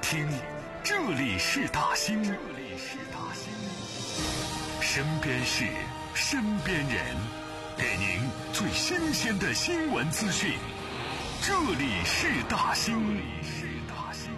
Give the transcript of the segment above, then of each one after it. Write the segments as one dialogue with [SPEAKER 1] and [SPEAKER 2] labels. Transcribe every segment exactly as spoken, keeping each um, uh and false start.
[SPEAKER 1] 听，这里是大兴，这里是大兴，身边事，身边人，给您最新鲜的新闻资讯。这里是大兴，这里是大兴。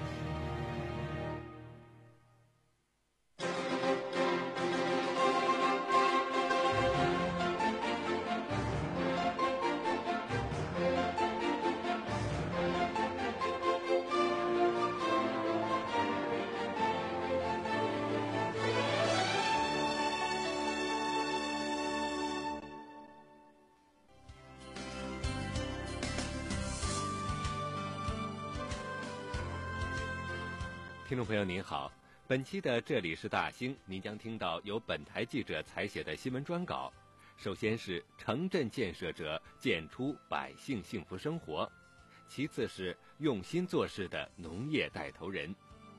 [SPEAKER 2] 听众朋友您好，本期的这里是大兴，您将听到由本台记者采写的新闻专稿。首先是城镇建设者建出百姓幸福生活，其次是用心做事的农业带头人。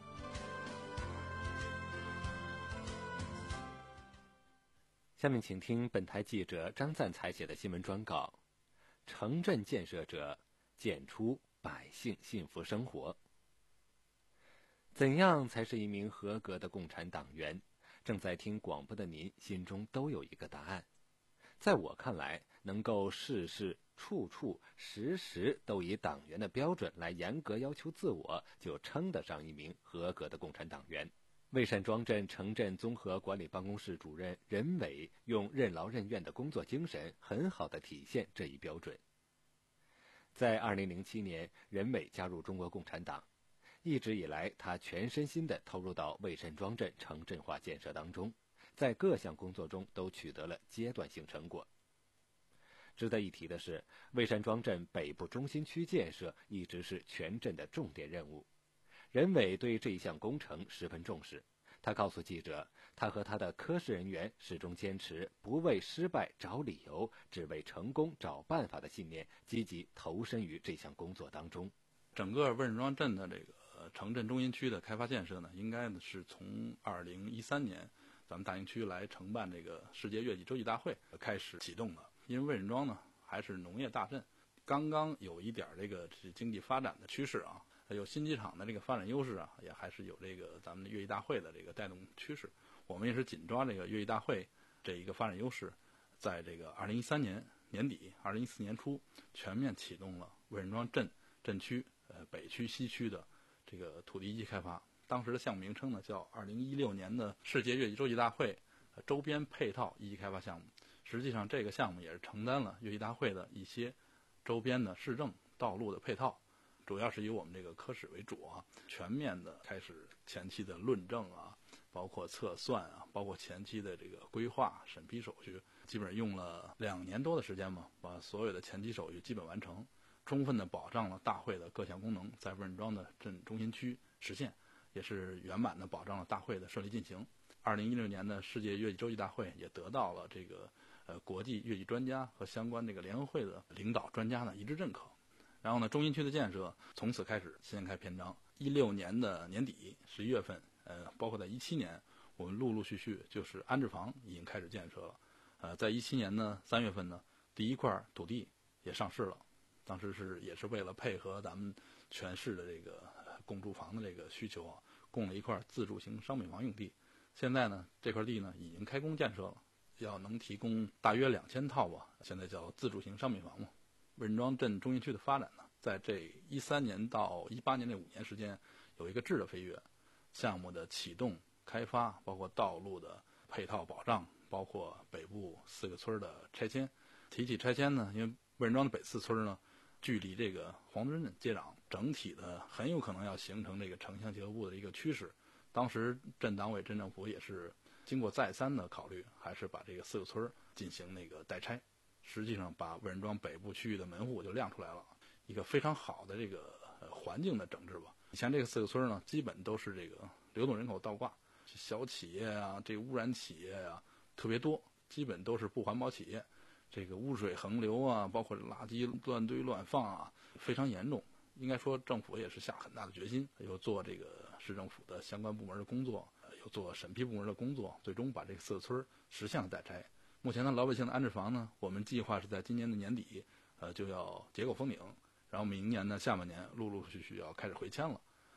[SPEAKER 2] 下面请听本台记者张赞采写的新闻专稿：城镇建设者建出百姓幸福生活。怎样才是一名合格的共产党员？正在听广播的您心中都有一个答案。在我看来，能够事事处处时时都以党员的标准来严格要求自我，就称得上一名合格的共产党员。蔚山庄镇城镇综合管理办公室主任任伟用任劳任怨的工作精神，很好地体现这一标准。在二零零七年，任伟加入中国共产党。一直以来，他全身心地投入到蔚山庄镇城镇化建设当中，在各项工作中都取得了阶段性成果。值得一提的是，蔚山庄镇北部中心区建设一直是全镇的重点任务。任伟对这一项工程十分重视，他告诉记者，他和他的科室人员始终坚持不为失败找理由，只为成功找办法的信念，积极投身于这项工作当中。
[SPEAKER 3] 整个蔚山庄镇的这个城镇中心区的开发建设呢，应该呢是从二零一三年咱们大兴区来承办这个世界月季洲际大会开始启动的。因为蔚山庄呢还是农业大镇，刚刚有一点这个经济发展的趋势啊，有新机场的这个发展优势啊，也还是有这个咱们的月季大会的这个带动趋势。我们也是紧抓这个月季大会这一个发展优势，在这个二零一三年年底、二零一四年初全面启动了蔚山庄镇镇区呃北区、西区的这个土地一级开发。当时的项目名称呢叫二零一六年的世界月季洲际大会周边配套一级开发项目。实际上这个项目也是承担了月季大会的一些周边的市政道路的配套，主要是以我们这个科室为主啊，全面的开始前期的论证啊，包括测算啊，包括前期的这个规划审批手续，基本上用了两年多的时间嘛，把所有的前期手续基本完成，充分的保障了大会的各项功能在蔚山庄的镇中心区实现，也是圆满的保障了大会的顺利进行。二零一六年的世界月季洲际大会也得到了这个呃国际月季专家和相关这个联合会的领导专家呢一致认可。然后呢，中心区的建设从此开始掀开篇章。一六年的年底十一月份，呃，包括在一七年，我们陆陆续续就是安置房已经开始建设了。呃，在一七年呢三月份呢，第一块土地也上市了。当时是也是为了配合咱们全市的这个供住房的这个需求啊，供了一块自住型商品房用地。现在呢，这块地呢已经开工建设了，要能提供大约两千套吧，现在叫自住型商品房嘛。蔚山庄镇中心区的发展呢，在这一三年到一八年这五年时间有一个质的飞跃，项目的启动、开发，包括道路的配套保障，包括北部四个村的拆迁。提起拆迁呢，因为蔚山庄的北四村呢，距离这个黄墩镇接壤，整体的很有可能要形成这个城乡结合部的一个趋势。当时镇党委、镇政府也是经过再三的考虑，还是把这个四个村进行那个代拆。实际上把蔚山庄北部区域的门户就亮出来了，一个非常好的这个环境的整治吧。以前这个四个村呢，基本都是这个流动人口倒挂，小企业啊，这个污染企业啊特别多，基本都是不环保企业，这个污水横流啊，包括垃圾乱堆乱放啊，非常严重。应该说政府也是下很大的决心，有做这个市政府的相关部门的工作，有做审批部门的工作，最终把这个四个村实现了代拆。目前呢，老百姓的安置房呢，我们计划是在今年的年底，呃，就要结构封顶，然后明年呢下半年陆陆续续要开始回迁了。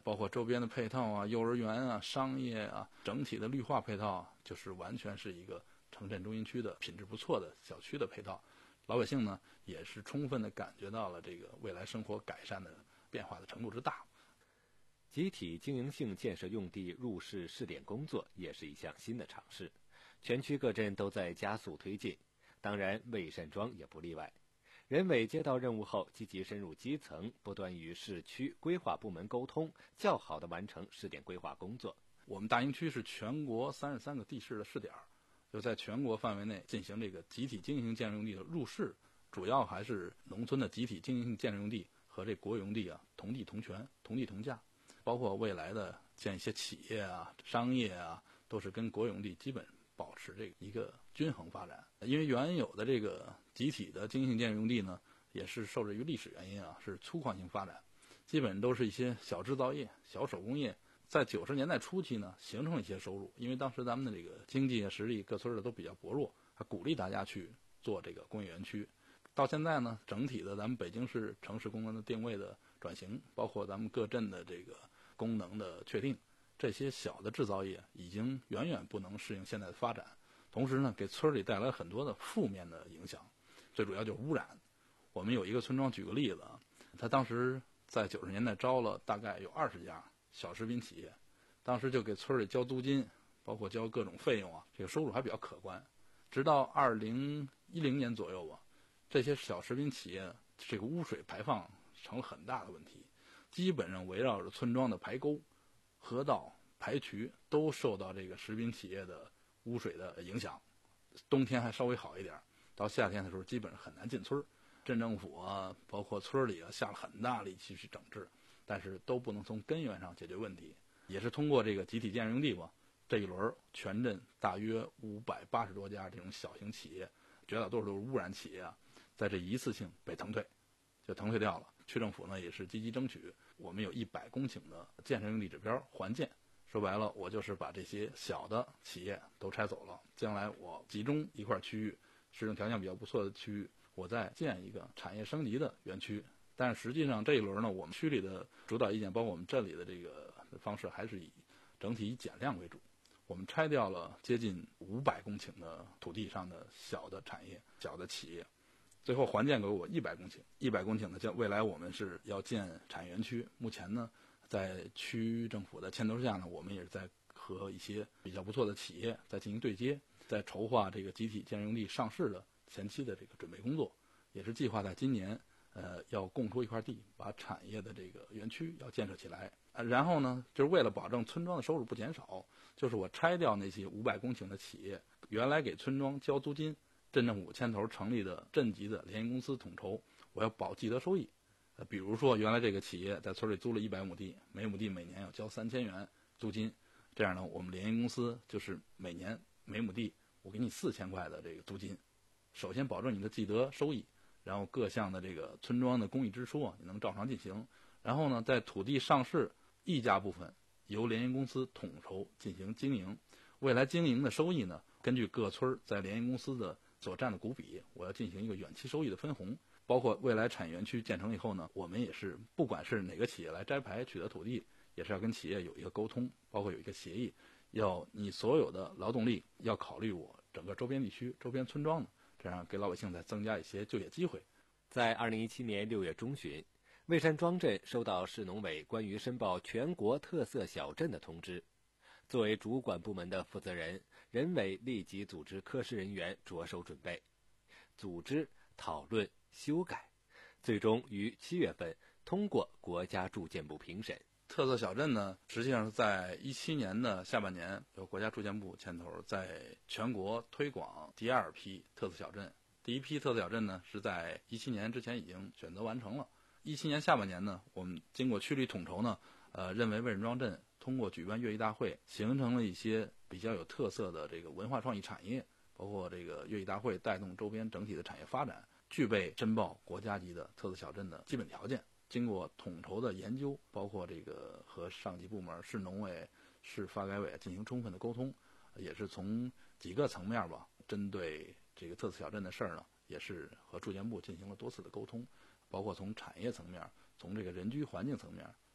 [SPEAKER 3] 包括周边的配套啊、幼儿园啊、商业啊，整体的绿化配套，就是完全是一个城镇中心区的品质不错的小区的配套。老百姓呢，也是充分的感觉到了这个未来生活改善的变化的程度之大。
[SPEAKER 2] 集体经营性建设用地入市试点工作也是一项新的尝试，全区各镇都在加速推进，当然魏山庄也不例外。人委接到任务后，积极深入基层，不断与市区规划部门沟通，较好地完成试点规划工作。
[SPEAKER 3] 我们大营区是全国三十三个地市的试点，就在全国范围内进行这个集体经营性建设用地的入市，主要还是农村的集体经营性建设用地和这国有用地啊同地同权、同地同价，包括未来的建一些企业啊、商业啊，都是跟国有用地基本保持这个一个均衡发展。因为原有的这个集体的经营性建设用地呢，也是受制于历史原因啊，是粗犷性发展，基本都是一些小制造业、小手工业。在九十年代初期呢，形成了一些收入，因为当时咱们的这个经济实力各村的都比较薄弱，还鼓励大家去做这个工业园区。到现在呢，整体的咱们北京市城市功能的定位的转型，包括咱们各镇的这个功能的确定，这些小的制造业已经远远不能适应现在的发展，同时呢，给村里带来很多的负面的影响，最主要就是污染。我们有一个村庄，举个例子啊，他当时在九十年代招了大概有二十家小食品企业，当时就给村里交租金，包括交各种费用啊，这个收入还比较可观。直到二零一零年左右吧，这些小食品企业这个污水排放成了很大的问题，基本上围绕着村庄的排沟、河道、排渠都受到这个食品企业的污水的影响。冬天还稍微好一点，到夏天的时候基本上很难进村。镇政府啊，包括村里啊，下了很大力气去整治，但是都不能从根源上解决问题。也是通过这个集体建设用地吧，这一轮全镇大约五百八十多家这种小型企业，绝大多数都是污染企业啊，在这一次性被腾退，就腾退掉了。区政府呢也是积极争取，我们有一百公顷的建设用地指标还建。说白了，我就是把这些小的企业都拆走了，将来我集中一块区域，市政条件比较不错的区域，我再建一个产业升级的园区。但是实际上这一轮呢，我们区里的主导意见，包括我们镇里的这个方式，还是以整体以减量为主。我们拆掉了接近五百公顷的土地上的小的产业、小的企业，最后还建给我一百公顷。一百公顷呢，将未来我们是要建产业园区。目前呢，在区政府的牵头下呢，我们也是在和一些比较不错的企业在进行对接，在筹划这个集体建设用地上市的前期的这个准备工作，也是计划在今年。呃，要供出一块地，把产业的这个园区要建设起来。呃，然后呢，就是为了保证村庄的收入不减少，就是我拆掉那些五百公顷的企业，原来给村庄交租金，镇政府牵头成立的镇级的联营公司统筹，我要保既得收益。呃，比如说原来这个企业在村里租了一百亩地，每亩地每年要交三千元租金，这样呢，我们联营公司就是每年每亩地我给你四千块的这个租金，首先保证你的既得收益。然后各项的这个村庄的公益支出啊，你能照常进行。然后呢，在土地上市溢价部分由联营公司统筹进行经营。未来经营的收益呢，根据各村在联营公司的所占的股比，我要进行一个远期收益的分红。包括未来产业园区建成以后呢，我们也是不管是哪个企业来摘牌取得土地，也是要跟企业有一个沟通，包括有一个协议，要你所有的劳动力要考虑我整个周边地区、周边村庄的。这样给老百姓再增加一些就业机会。
[SPEAKER 2] 在二零一七年六月中旬，魏山庄镇收到市农委关于申报全国特色小镇的通知。作为主管部门的负责人，人委立即组织科室人员着手准备、组织、讨论、修改，最终于七月份通过国家住建部评审。
[SPEAKER 3] 特色小镇呢，实际上是在一七年的下半年，由国家住建部牵头，在全国推广第二批特色小镇。第一批特色小镇呢，是在一七年之前已经选择完成了。一七年下半年呢，我们经过区里统筹呢，呃，认为魏仁庄镇通过举办乐艺大会，形成了一些比较有特色的这个文化创意产业，包括这个乐艺大会带动周边整体的产业发展，具备申报国家级的特色小镇的基本条件。经过统筹的研究，包括这个和上级部门、市农委、市发改委进行充分的沟通，也是从几个层面吧，针对这个特色小镇的事儿呢，也是和住建部进行了多次的沟通，包括从产业层面、从这个人居环境层面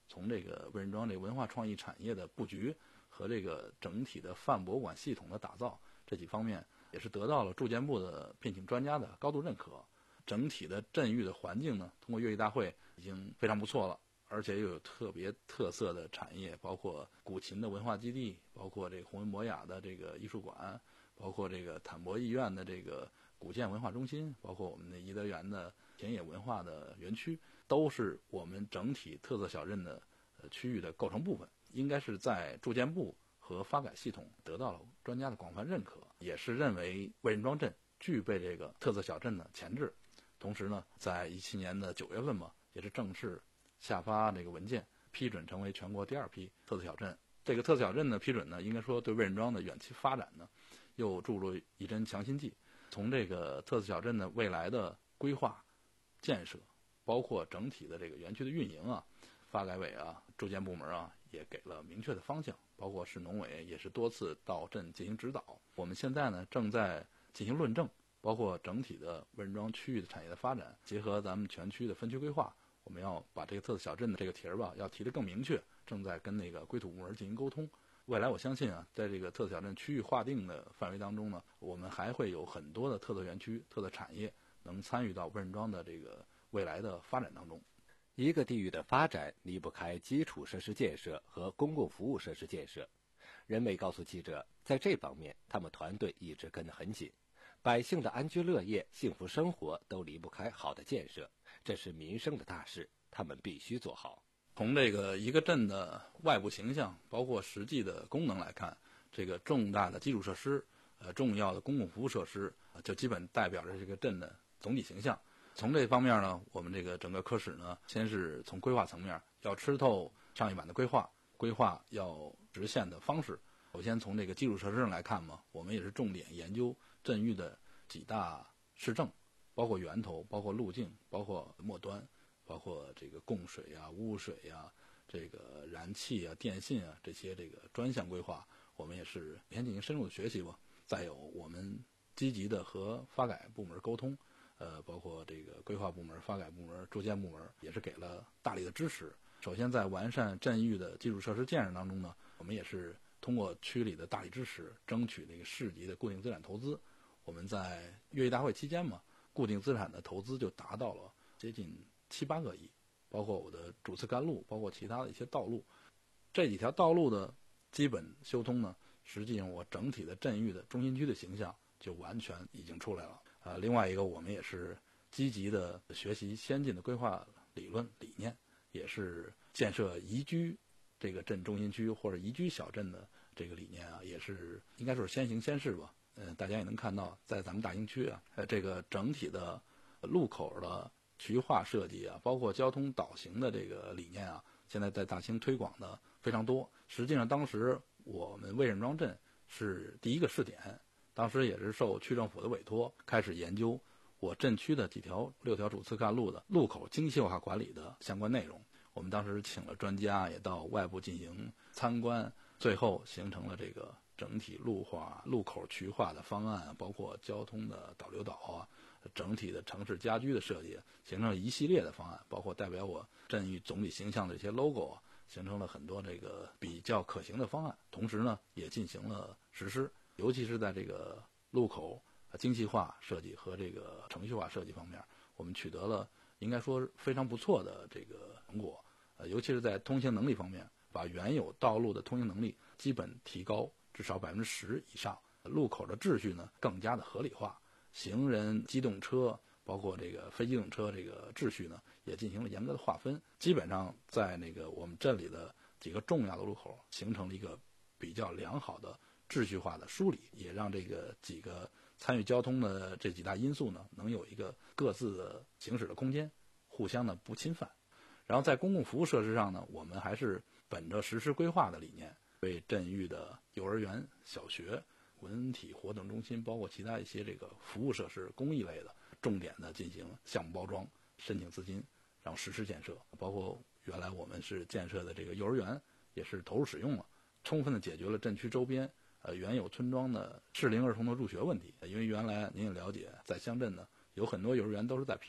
[SPEAKER 3] 从这个魏仁庄这个文化创意产业的布局和这个整体的泛博物馆系统的打造这几方面，也是得到了住建部的聘请专家的高度认可。整体的镇域的环境呢，通过乐艺大会已经非常不错了，而且又有特别特色的产业，包括古琴的文化基地，包括这个弘文博雅的这个艺术馆，包括这个坦博艺院的这个古建文化中心，包括我们的颐德园的田野文化的园区，都是我们整体特色小镇的呃区域的构成部分，应该是在住建部和发改系统得到了专家的广泛认可，也是认为魏仁庄镇具备这个特色小镇的潜质。同时呢，在一七年的九月份嘛，也是正式下发这个文件，批准成为全国第二批特色小镇。这个特色小镇的批准呢，应该说对魏仁庄的远期发展呢，又注入一针强心剂。从这个特色小镇的未来的规划、建设，包括整体的这个园区的运营啊，发改委啊、住建部门啊，也给了明确的方向。包括市农委也是多次到镇进行指导。我们现在呢，正在进行论证。包括整体的魏仁庄区域的产业的发展，结合咱们全区的分区规划，我们要把这个特色小镇的这个题儿吧，要提得更明确，正在跟那个规土部门进行沟通。未来我相信啊，在这个特色小镇区域划定的范围当中呢，我们还会有很多的特色园区、特色产业能参与到魏仁庄的这个未来的发展当中。
[SPEAKER 2] 一个地域的发展离不开基础设施建设和公共服务设施建设。任伟告诉记者，在这方面，他们团队一直跟得很紧。百姓的安居乐业、幸福生活都离不开好的建设，这是民生的大事，他们必须做好。
[SPEAKER 3] 从这个一个镇的外部形象，包括实际的功能来看，这个重大的基础设施、呃重要的公共服务设施，就基本代表着这个镇的总体形象。从这方面呢，我们这个整个科室呢，先是从规划层面要吃透上一版的规划，规划要实现的方式。首先从这个基础设施上来看嘛，我们也是重点研究镇域的几大市政，包括源头，包括路径，包括末端，包括这个供水啊、污水啊、这个燃气啊、电信啊这些这个专项规划，我们也是先进行深入的学习吧。再有我们积极的和发改部门沟通，呃，包括这个规划部门、发改部门、住建部门也是给了大力的支持。首先在完善镇域的基础设施建设当中呢，我们也是通过区里的大力支持，争取那个市级的固定资产投资。我们在乐艺大会期间嘛，固定资产的投资就达到了接近七八个亿，包括我的主次干路，包括其他的一些道路。这几条道路的基本修通呢，实际上我整体的镇域的中心区的形象就完全已经出来了。呃，另外一个我们也是积极的学习先进的规划理论理念，也是建设宜居这个镇中心区或者宜居小镇的这个理念啊，也是应该说是先行先试吧。呃，大家也能看到，在咱们大兴区啊，呃，这个整体的路口的渠化设计啊，包括交通导行的这个理念啊，现在在大兴推广的非常多。实际上，当时我们魏仁庄镇是第一个试点，当时也是受区政府的委托，开始研究我镇区的几条六条主次干路的路口精细化管理的相关内容。我们当时请了专家，也到外部进行参观，最后形成了这个整体路化、路口渠化的方案，包括交通的导流导啊，整体的城市家居的设计，形成了一系列的方案，包括代表我镇域总体形象的一些 logo 啊，形成了很多这个比较可行的方案。同时呢，也进行了实施，尤其是在这个路口精细化设计和这个程序化设计方面，我们取得了应该说非常不错的这个成果。呃，尤其是在通行能力方面，把原有道路的通行能力基本提高至少百分之十以上，路口的秩序呢更加的合理化，行人、机动车包括这个非机动车这个秩序呢也进行了严格的划分，基本上在那个我们镇里的几个重要的路口形成了一个比较良好的秩序化的梳理，也让这个几个参与交通的这几大因素呢能有一个各自的行驶的空间，互相的不侵犯。然后在公共服务设施上呢，我们还是本着实施规划的理念，为镇域的幼儿园、小学、文体活动中心，包括其他一些这个服务设施、公益类的，重点的进行项目包装，申请资金，然后实施建设。包括原来我们是建设的这个幼儿园，也是投入使用了，充分的解决了镇区周边呃原有村庄的适龄儿童的入学问题。因为原来您也了解，在乡镇呢，有很多幼儿园都是在平房，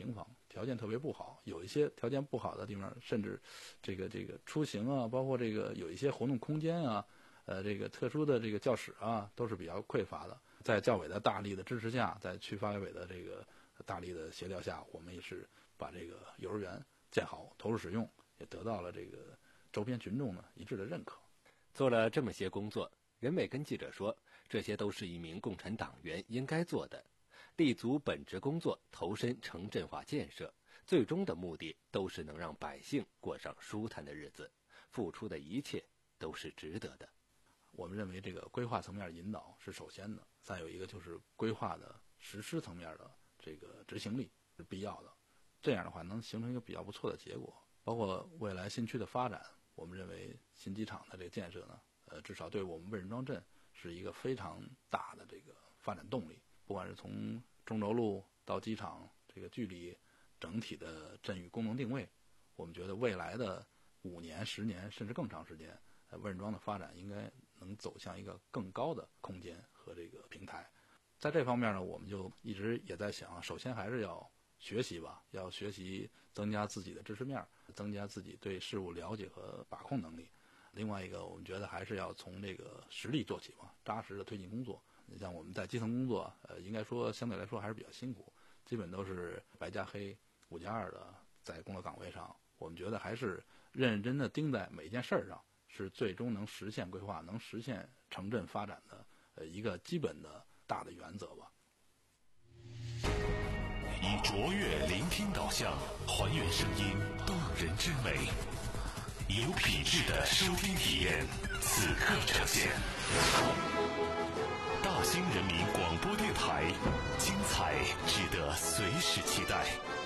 [SPEAKER 3] 条件特别不好，有一些条件不好的地方，甚至这个这个出行啊，包括这个有一些活动空间啊，呃，这个特殊的这个教室啊，都是比较匮乏的。在教委的大力的支持下，在区发改委的这个大力的协调下，我们也是把这个幼儿园建好，投入使用，也得到了这个周边群众呢一致的认可。
[SPEAKER 2] 做了这么些工作，任伟跟记者说，这些都是一名共产党员应该做的，立足本职工作，投身城镇化建设，最终的目的都是能让百姓过上舒坦的日子，付出的一切都是值得的。
[SPEAKER 3] 我们认为这个规划层面引导是首先的，再有一个就是规划的实施层面的这个执行力是必要的，这样的话能形成一个比较不错的结果。包括未来新区的发展，我们认为新机场的这个建设呢，呃，至少对我们魏仁庄镇是一个非常大的这个发展动力。不管是从中轴路到机场这个距离，整体的镇域功能定位，我们觉得未来的五年、十年甚至更长时间，呃，魏仁庄的发展应该能走向一个更高的空间和这个平台。在这方面呢，我们就一直也在想，首先还是要学习吧，要学习增加自己的知识面，增加自己对事物了解和把控能力。另外一个，我们觉得还是要从这个实力做起嘛，扎实的推进工作。你像我们在基层工作，呃，应该说相对来说还是比较辛苦，基本都是白加黑、五加二的在工作岗位上。我们觉得还是认认真的盯在每一件事儿上，是最终能实现规划、能实现城镇发展的呃一个基本的大的原则吧。
[SPEAKER 1] 以卓越聆听导向，还原声音动人之美，有品质的收听体验，此刻呈现。大兴人民广播电台，精彩值得随时期待。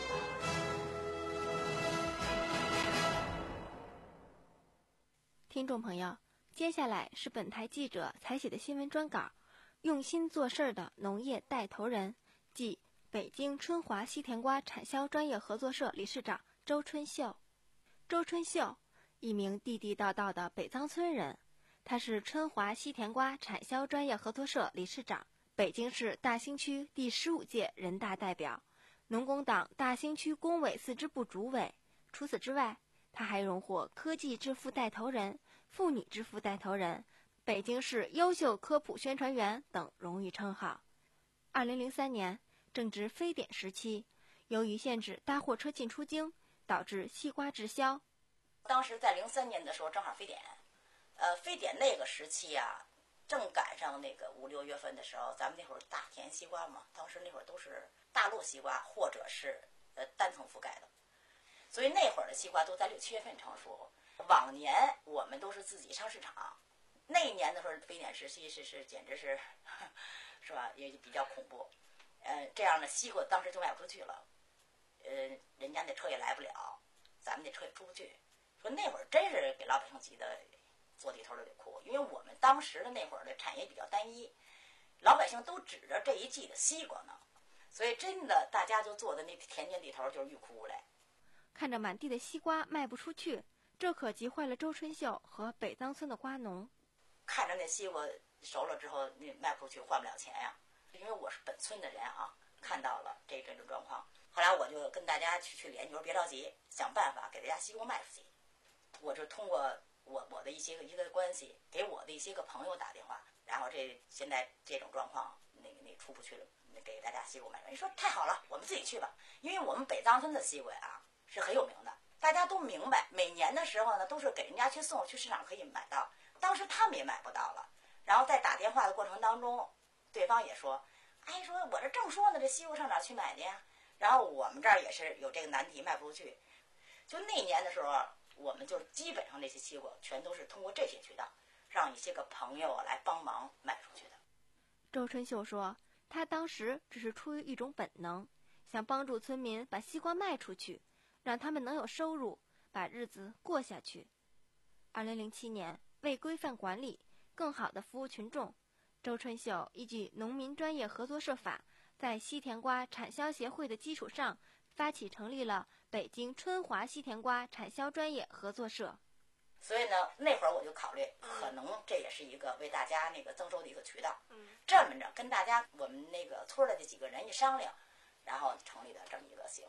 [SPEAKER 4] 听众朋友，接下来是本台记者采写的新闻专稿，用心做事的农业带头人，即北京春华西甜瓜产销专业合作社理事长周春秀。周春秀，一名地地道道的北藏村人，他是春华西甜瓜产销专业合作社理事长，北京市大兴区第十五届人大代表，农工党大兴区工委四支部主委。除此之外，他还荣获科技致富带头人、妇女致富带头人、北京市优秀科普宣传员等荣誉称号。二零零三年正值非典时期，由于限制大货车进出京，导致西瓜滞销。
[SPEAKER 5] 当时在零三年的时候正好非典，呃，非典那个时期啊，正赶上那个五六月份的时候，咱们那会儿大田西瓜嘛，当时那会儿都是大陆西瓜或者是呃单层覆盖的，所以那会儿的西瓜都在六七月份成熟。往年我们都是自己上市场，那一年的时候非典时期是是简直是是吧，也比较恐怖。呃，这样的西瓜当时就卖不出去了，呃，人家那车也来不了，咱们那车也出不去。说那会儿真是给老百姓急得坐地头流得哭，因为我们当时的那会儿的产业比较单一，老百姓都指着这一季的西瓜呢，所以真的大家就坐在那田间地头就是欲哭无泪。
[SPEAKER 4] 看着满地的西瓜卖不出去，这可急坏了周春秀和北藏村的瓜农。
[SPEAKER 5] 看着那西瓜熟了之后，那卖不出去，换不了钱呀。因为我是本村的人啊，看到了这这种状况，后来我就跟大家去去联系，我说别着急，想办法给大家西瓜卖出去。我就通过我我的一些个一个关系，给我的一些个朋友打电话，然后这现在这种状况，那个那个出不去了，给大家西瓜卖。你说太好了，我们自己去吧，因为我们北藏村的西瓜啊是很有名的，大家都明白，每年的时候呢都是给人家去送，去市场可以买到，当时他们也买不到了，然后在打电话的过程当中，对方也说，哎，说我这正说呢，这西瓜上哪去买的呀？然后我们这儿也是有这个难题，卖不出去。就那年的时候，我们就基本上这些西瓜全都是通过这些渠道，让一些个朋友来帮忙卖出去的。
[SPEAKER 4] 周春秀说，他当时只是出于一种本能，想帮助村民把西瓜卖出去，让他们能有收入，把日子过下去。二零零七年，为规范管理，更好地服务群众，周春秀依据《农民专业合作社法》，在西甜瓜产销协会的基础上，发起成立了北京春华西甜瓜产销专业合作社。
[SPEAKER 5] 所以呢，那会儿我就考虑，可能这也是一个为大家那个增收的一个渠道。
[SPEAKER 4] 嗯，
[SPEAKER 5] 这么着跟大家我们那个村的这几个人一商量，然后成立的这么一个协会。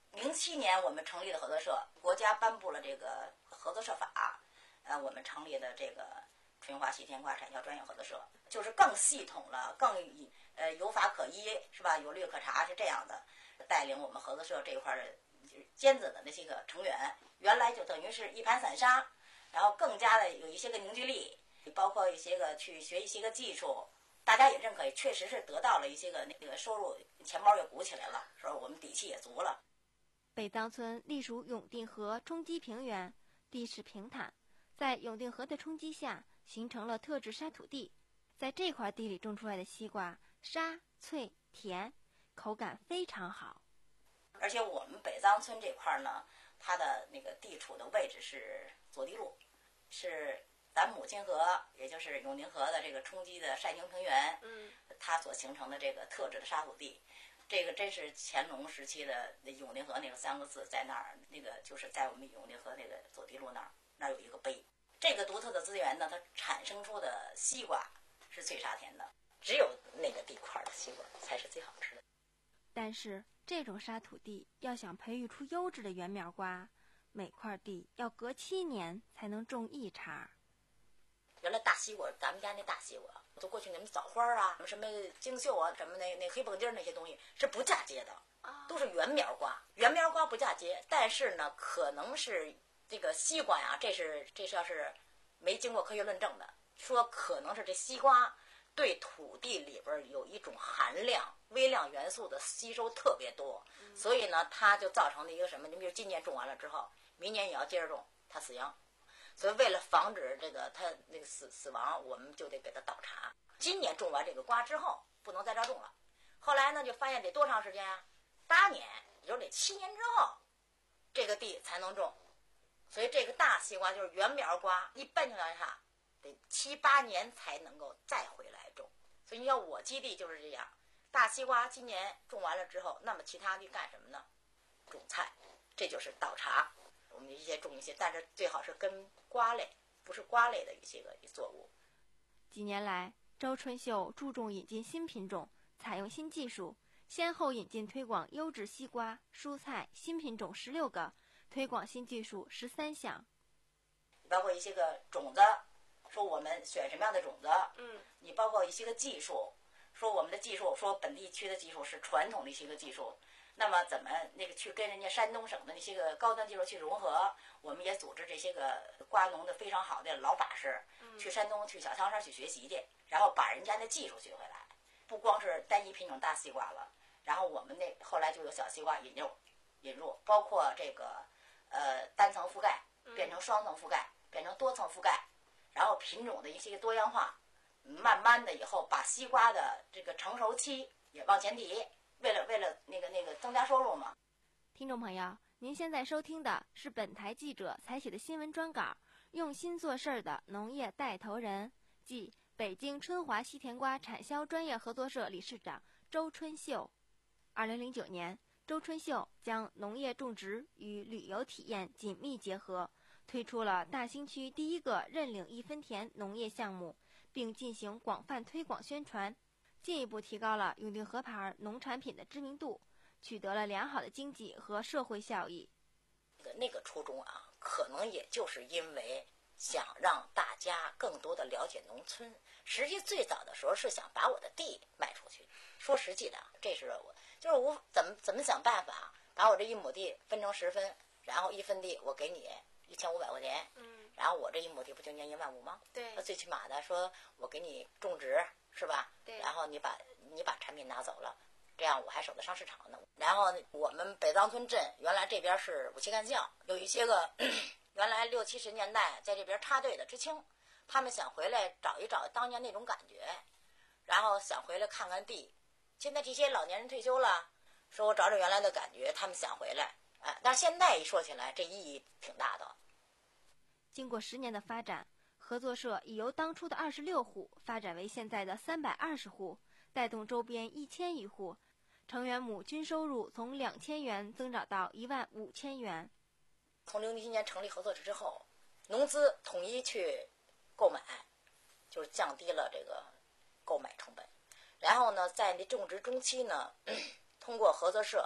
[SPEAKER 5] 零七年我们成立的合作社，国家颁布了这个合作社法，呃，我们成立的这个春华西甜瓜产销专业合作社，就是更系统了，更呃有法可依，是吧？有律可查，是这样的。带领我们合作社这一块的就是尖子的那些个成员，原来就等于是一盘散沙，然后更加的有一些个凝聚力，包括一些个去学一些个技术，大家也认可，也确实是得到了一些个那个收入，钱包也鼓起来了，说我们底气也足了。
[SPEAKER 4] 北藏村隶属永定河冲积平原，地势平坦，在永定河的冲击下形成了特质沙土地，在这块地里种出来的西瓜沙脆甜，口感非常好。
[SPEAKER 5] 而且我们北藏村这块呢，它的那个地处的位置是左地路，是咱母亲河，也就是永定河的这个冲积的晒平平原，嗯，它所形成的这个特质的沙土地。这个真是乾隆时期的永定河那个三个字在那儿，那个就是在我们永定河那个左地路那儿，那儿有一个碑。这个独特的资源呢，它产生出的西瓜是最沙甜的，只有那个地块的西瓜才是最好吃的。
[SPEAKER 4] 但是这种沙土地要想培育出优质的圆苗瓜，每块地要隔七年才能种一茬。
[SPEAKER 5] 原来大西瓜，咱们家那大西瓜，就过去那么枣花啊，什么京秀啊，什么那那黑蹦筋那些东西是不嫁接的，都是圆苗瓜。圆苗瓜不嫁接，但是呢，可能是这个西瓜呀，这是这是要是没经过科学论证的，说可能是这西瓜对土地里边有一种含量微量元素的吸收特别多，所以呢，它就造成了一个什么？你比如今年种完了之后，明年也要接着种，它死秧。所以为了防止这个它那个死死亡，我们就得给它倒茬。今年种完这个瓜之后，不能再照种了。后来呢，就发现得多长时间啊？八年，也就是得七年之后，这个地才能种。所以这个大西瓜就是圆苗瓜，一般情况下得七八年才能够再回来种。所以你看我基地就是这样，大西瓜今年种完了之后，那么其他地干什么呢？种菜，这就是倒茬。我们一些种一些，但是最好是跟瓜类，不是瓜类的一些个作物。
[SPEAKER 4] 几年来，周春秀注重引进新品种，采用新技术，先后引进推广优质西瓜、蔬菜新品种十六个，推广新技术十三项。
[SPEAKER 5] 包括一些个种子，说我们选什么样的种子，嗯，你包括一些个技术，说我们的技术，说本地区的技术是传统的一些个技术。那么怎么那个去跟人家山东省的那些个高端技术去融合？我们也组织这些个瓜农的非常好的老法师，去山东去小汤山去学习去，然后把人家的技术学回来。不光是单一品种大西瓜了，然后我们那后来就有小西瓜引入，引入包括这个呃单层覆盖变成双层覆盖，变成多层覆盖，然后品种的一些多样化，慢慢的以后把西瓜的这个成熟期也往前提。为了为了那个那个增加收入嘛。
[SPEAKER 4] 听众朋友，您现在收听的是本台记者采写的新闻专稿，用心做事的农业带头人，即北京春华西甜瓜产销专业合作社理事长周春秀。二零零九年，周春秀将农业种植与旅游体验紧密结合，推出了大兴区第一个认领一分田农业项目，并进行广泛推广宣传，进一步提高了永定河牌农产品的知名度，取得了良好的经济和社会效益。
[SPEAKER 5] 那个初衷啊，可能也就是因为想让大家更多的了解农村。实际最早的时候是想把我的地卖出去。说实际的，这是我就是我怎么怎么想办法把我这一亩地分成十分，然后一分地我给你一千五百块钱，嗯，然后我这一亩地不就年一万五吗？对，那最起码的说我给你种植。是吧？对。然后你把你把产品拿走了，这样我还守得上市场呢。然后我们北藏村镇原来这边是武器干校，有一些个原来六七十年代在这边插队的知青，他们想回来找一找当年那种感觉，然后想回来看看地。现在这些老年人退休了，说我找找原来的感觉，他们想回来，哎，但是现在一说起来，这意义挺大的。
[SPEAKER 4] 经过十年的发展，合作社已由当初的二十六户发展为现在的三百二十户，带动周边一千余户，成员亩均收入从两千元增长到一万五千元。
[SPEAKER 5] 从零七年成立合作社之后，农资统一去购买，就是降低了这个购买成本。然后呢，在那种植中期呢，通过合作社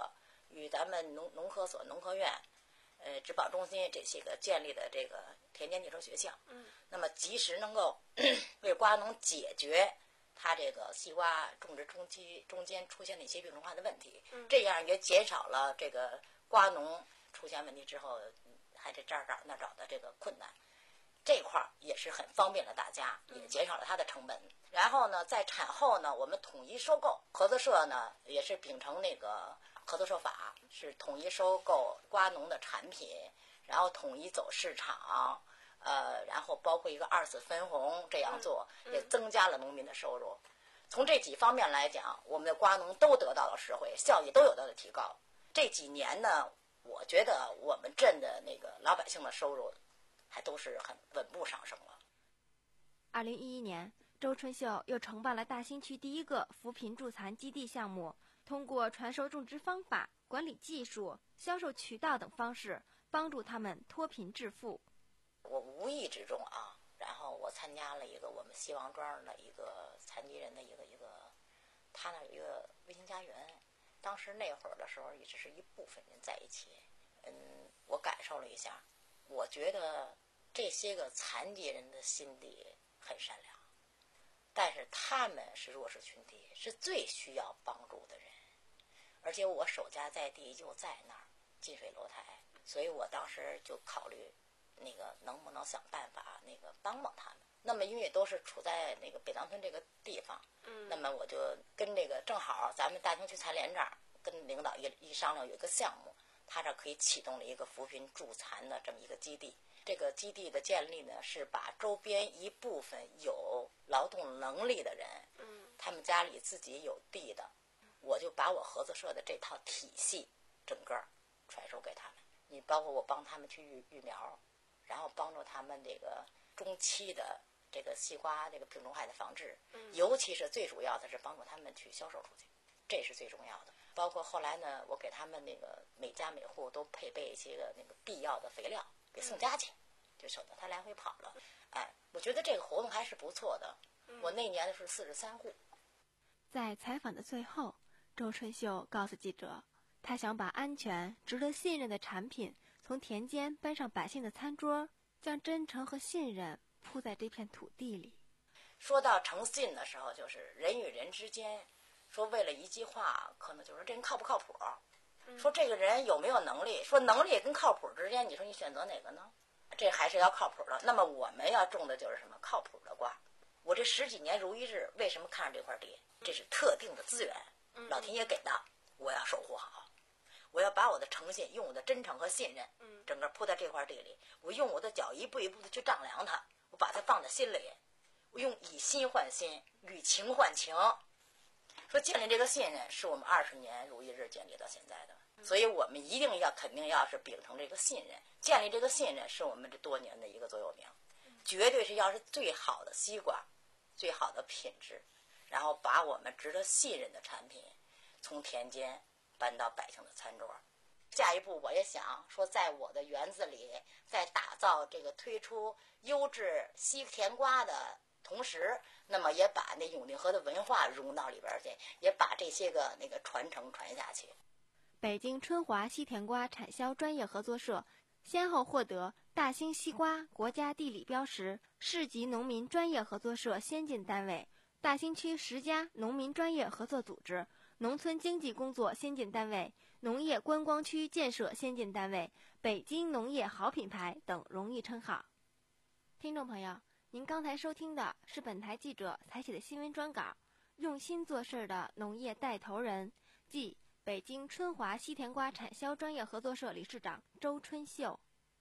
[SPEAKER 5] 与咱们农农科所、农科院、呃植保中心这些个建立的这个田间地收学校，
[SPEAKER 4] 嗯，
[SPEAKER 5] 那么及时能够为瓜农解决它这个西瓜种植中期中间出现的一些病虫害的问题，
[SPEAKER 4] 嗯，
[SPEAKER 5] 这样也减少了这个瓜农出现问题之后还得这儿找那找的这个困难。这块儿也是很方便了大家，也减少了它的成本。然后呢，在产后呢，我们统一收购，合作社呢也是秉承那个合作社法，是统一收购瓜农的产品，然后统一走市场，呃，然后包括一个二次分红，这样做也增加了农民的收入。从这几方面来讲，我们的瓜农都得到了实惠，效益都有到了提高。这几年呢，我觉得我们镇的那个老百姓的收入还都是很稳步上升了。
[SPEAKER 4] 二零一一年，周春秀又承办了大兴区第一个扶贫助残基地项目，通过传授种植方法、管理技术、销售渠道等方式，帮助他们脱贫致富。
[SPEAKER 5] 我无意之中啊，然后我参加了一个我们希望庄的一个残疾人的一个一个，他那有一个卫星家园。当时那会儿的时候，也只是一部分人在一起。嗯，我感受了一下，我觉得这些个残疾人的心底很善良，但是他们是弱势群体，是最需要帮助的人。而且我守家在地就在那儿，近水楼台，所以我当时就考虑那个能不能想办法那个帮帮他们。那么因为都是处在那个北塘村这个地方，嗯，那么我就跟这个正好咱们大兴区残联这儿跟领导一一商量，有一个项目，他这可以启动了一个扶贫助残的这么一个基地。这个基地的建立呢，是把周边一部分有劳动能力的人，嗯，他们家里自己有地的，我就把我合作社的这套体系整个传授给他们。你包括我帮他们去育育苗，然后帮助他们这个中期的这个西瓜这个病虫害的防治，尤其是最主要的是帮助他们去销售出去，这是最重要的。包括后来呢，我给他们那个每家每户都配备一些个那个必要的肥料，给送家去，就省得他来回跑了。哎，我觉得这个活动还是不错的。我那年的是四十三户。
[SPEAKER 4] 在采访的最后，周春秀告诉记者，他想把安全、值得信任的产品从田间搬上百姓的餐桌，将真诚和信任铺在这片土地里。
[SPEAKER 5] 说到诚信的时候，就是人与人之间，说为了一句话，可能就是这人靠不靠谱，说这个人有没有能力，说能力跟靠谱之间，你说你选择哪个呢？这还是要靠谱的。那么我们要种的就是什么靠谱的瓜。我这十几年如一日，为什么看上这块地？这是特定的资源，老天爷给的，我要守护好。我要把我的诚信，用我的真诚和信任，整个铺在这块地里。我用我的脚一步一步的去丈量它，我把它放在心里。我用以心换心，与情换情。说建立这个信任，是我们二十年如一日建立到现在的。所以我们一定要肯定要是秉承这个信任，建立这个信任是我们这多年的一个座右铭，绝对是要是最好的西瓜，最好的品质，然后把我们值得信任的产品从田间搬到百姓的餐桌。下一步我也想说，在我的园子里，在打造这个推出优质西甜瓜的同时，那么也把那永定河的文化融到里边去，也把这些个那个传承传下去。
[SPEAKER 4] 北京春华西甜瓜产销专业合作社先后获得大兴西瓜国家地理标识、市级农民专业合作社先进单位、大兴区十家农民专业合作组织、农村经济工作先进单位、农业观光区建设先进单位、北京农业好品牌等荣誉称号。听众朋友，您刚才收听的是本台记者采写的新闻专稿，用心做事的农业带头人，即北京春华西甜瓜产销专业合作社理事长周春秀。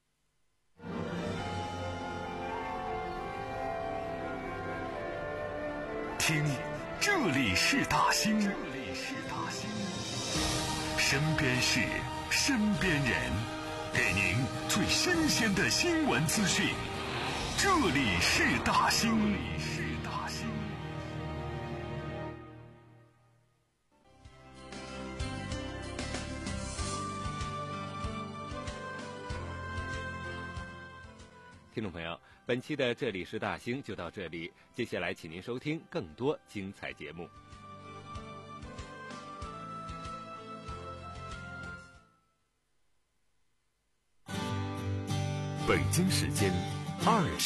[SPEAKER 1] 听，这里是大兴，这里是大兴，身边事，身边人，给您最新鲜的新闻资讯。这里是大兴，这里是大兴。
[SPEAKER 2] 听众朋友，本期的这里是大兴就到这里，接下来请您收听更多精彩节目。
[SPEAKER 1] 北京时间二十。